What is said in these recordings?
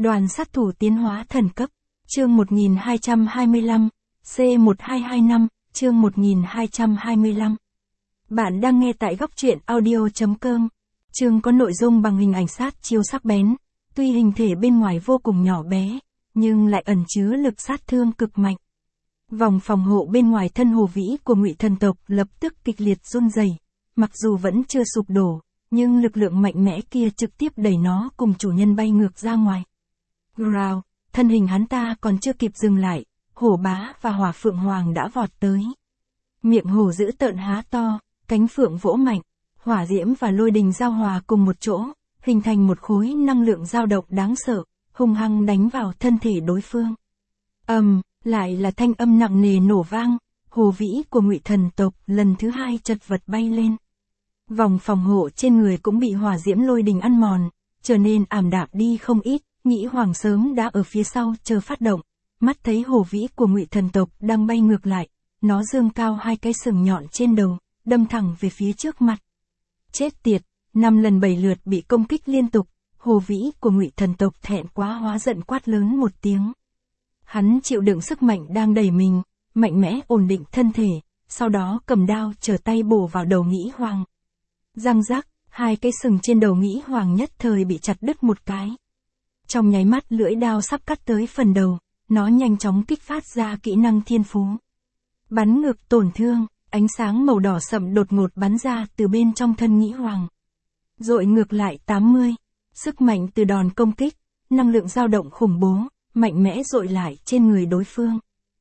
Đoàn sát thủ tiến hóa thần cấp. Chương 1225, C1225, chương 1225. Bạn đang nghe tại góc truyện audio.com. Chương có nội dung bằng hình ảnh sát chiếu sắc bén, tuy hình thể bên ngoài vô cùng nhỏ bé, nhưng lại ẩn chứa lực sát thương cực mạnh. Vòng phòng hộ bên ngoài thân Hồ Vĩ của Ngụy thần tộc lập tức kịch liệt run rẩy, mặc dù vẫn chưa sụp đổ, nhưng lực lượng mạnh mẽ kia trực tiếp đẩy nó cùng chủ nhân bay ngược ra ngoài. Growl, thân hình hắn ta còn chưa kịp dừng lại, Hổ Bá và Hỏa Phượng Hoàng đã vọt tới. Miệng hổ dữ tợn há to, cánh phượng vỗ mạnh, hỏa diễm và lôi đình giao hòa cùng một chỗ, hình thành một khối năng lượng dao động đáng sợ, hung hăng đánh vào thân thể đối phương. Lại là thanh âm nặng nề nổ vang, Hồ Vĩ của Ngụy thần tộc lần thứ hai chật vật bay lên. Vòng phòng hộ trên người cũng bị hỏa diễm lôi đình ăn mòn, trở nên ảm đạm đi không ít. Nhĩ Hoàng sớm đã ở phía sau chờ phát động, mắt thấy Hồ Vĩ của Ngụy thần tộc đang bay ngược lại, nó giương cao hai cái sừng nhọn trên đầu, đâm thẳng về phía trước mặt. Chết tiệt, 5 lần 7 lượt bị công kích liên tục, Hồ Vĩ của Ngụy thần tộc thẹn quá hóa giận quát lớn một tiếng. Hắn chịu đựng sức mạnh đang đẩy mình, mạnh mẽ ổn định thân thể, sau đó cầm đao trở tay bổ vào đầu Nhĩ Hoàng. Răng rắc, hai cái sừng trên đầu Nhĩ Hoàng nhất thời bị chặt đứt một cái. Trong nháy mắt lưỡi đao sắp cắt tới phần đầu, nó nhanh chóng kích phát ra kỹ năng thiên phú. Bắn ngược tổn thương, ánh sáng màu đỏ sậm đột ngột bắn ra từ bên trong thân Nhĩ Hoàng. Dội ngược lại 80, sức mạnh từ đòn công kích, năng lượng dao động khủng bố, mạnh mẽ dội lại trên người đối phương.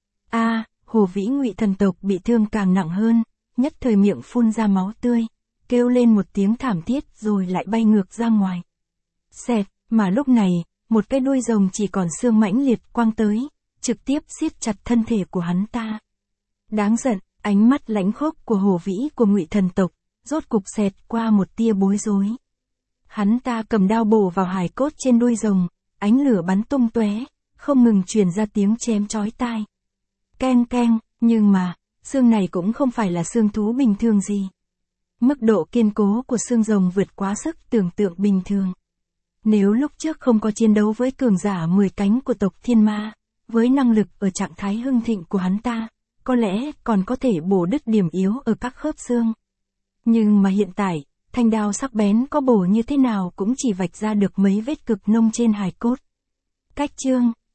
Hồ Vĩ Ngụy thần tộc bị thương càng nặng hơn, nhất thời miệng phun ra máu tươi, kêu lên một tiếng thảm thiết rồi lại bay ngược ra ngoài. Xẹt, mà lúc này, một cái đuôi rồng chỉ còn xương mãnh liệt quăng tới, trực tiếp siết chặt thân thể của hắn ta. Đáng giận, ánh mắt lãnh khốc của Hồ Vĩ của Ngụy thần tộc, rốt cục xẹt qua một tia bối rối. Hắn ta cầm đao bổ vào hài cốt trên đuôi rồng, ánh lửa bắn tung tóe, không ngừng truyền ra tiếng chém chói tai. Keng keng, nhưng mà, xương này cũng không phải là xương thú bình thường gì. Mức độ kiên cố của xương rồng vượt quá sức tưởng tượng bình thường. Nếu lúc trước không có chiến đấu với cường giả 10 cánh của tộc Thiên Ma, với năng lực ở trạng thái hưng thịnh của hắn ta, có lẽ còn có thể bổ đứt điểm yếu ở các khớp xương. Nhưng mà hiện tại, thanh đao sắc bén có bổ như thế nào cũng chỉ vạch ra được mấy vết cực nông trên hài cốt. Cách chương,